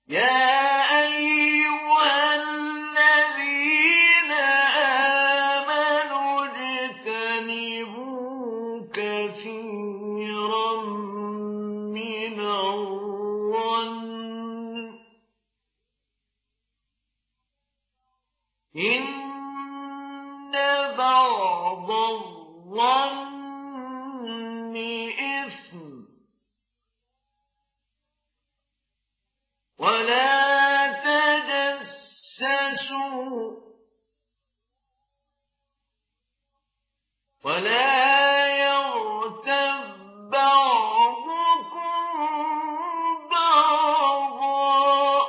يا أيها الذين آمنوا اجتنبوا كثيرا من الظن إن بعض الظن إثم ولا تجسسوا ولا يغتب بعضكم بعضا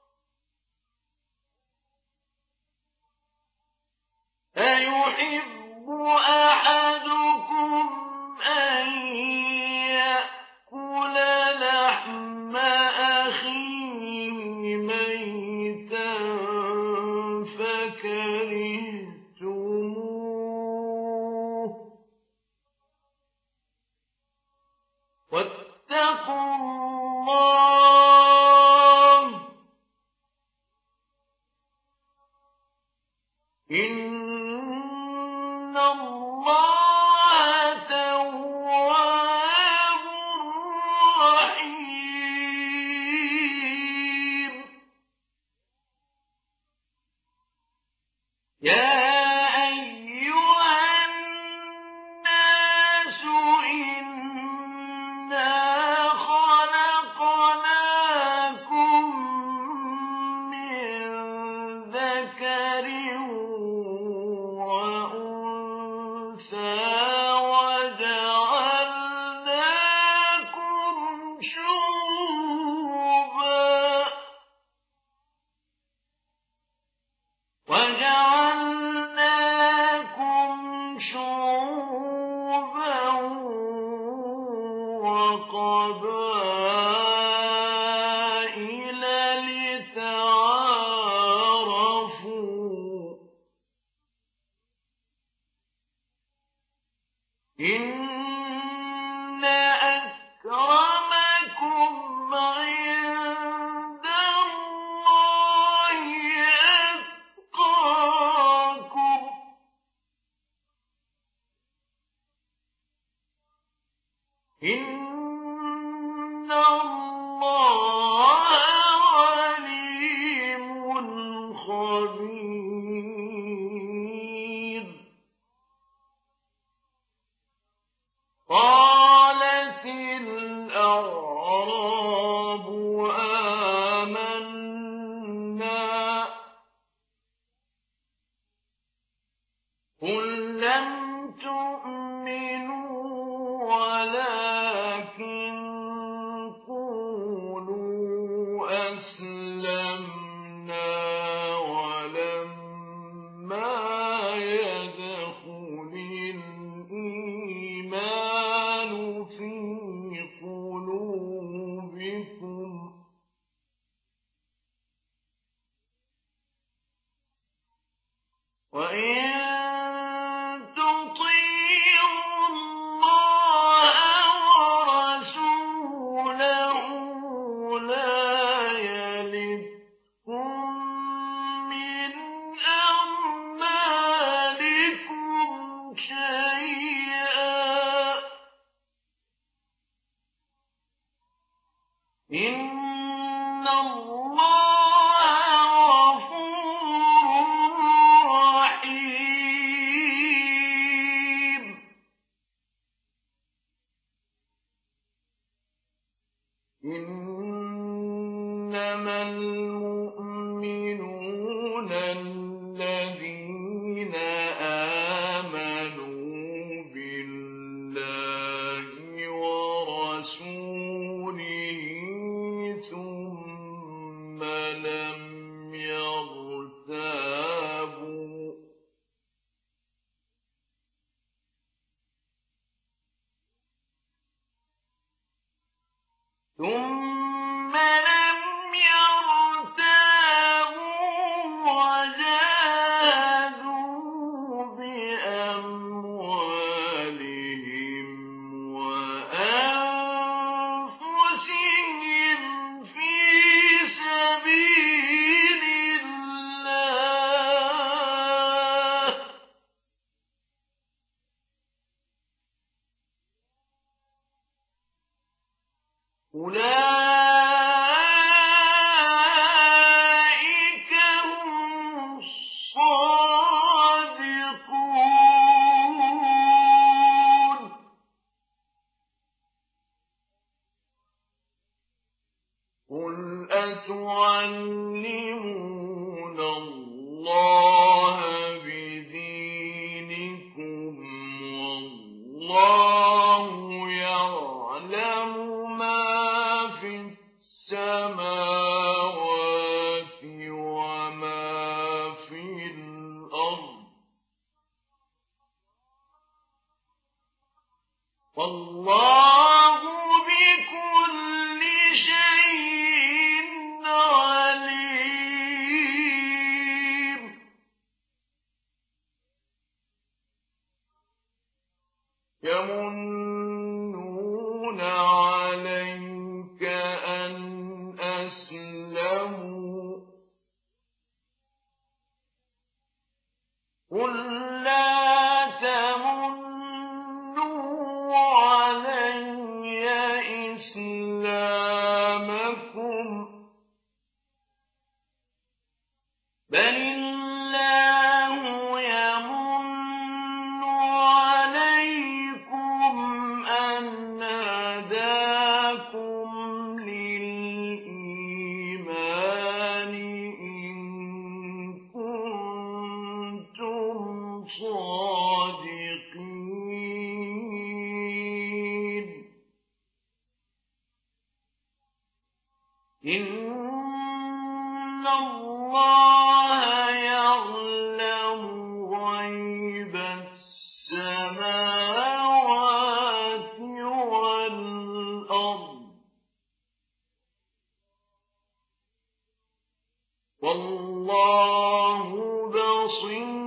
أيحب أحدكم أن يأكل لحم أخيه ميتا فكرهتموه واتقوا الله إن الله تواب رحيم يا أيها الناس إنا خلقناكم من ذكر وأنثى وجعلناكم شعوبا وقبائل لتعارفوا إن أكرمكم عند الله أتقاكم إن الله عليم خبير قالت الأعراب آمنا قل لم تؤمنوا ولكن قولوا أسلمنا ولما يدخل الإيمان في قلوبكم وإن تطيعوا الله ورسوله لا يلدكم من أعمالكم شيئا إن الله غفور رحيم إنما المؤمنون الذين آمنوا بالله ورسوله ثم لم يرتابوا وجاهدوا بأموالهم وأنفسهم في سبيل أولئك هم الصادقون. قل أتعلمون الله بدينكم والله يعلم ما في السماوات وما في الأرض والله بكل شيء عليم. يمنون عليك أن أسلموا قل لا تمنوا علي إسلامكم بل الله يمن عليكم أن هداكم للإيمان إن كنتم صادقين. إن الله يعلم غيب السماوات والأرض والله بصير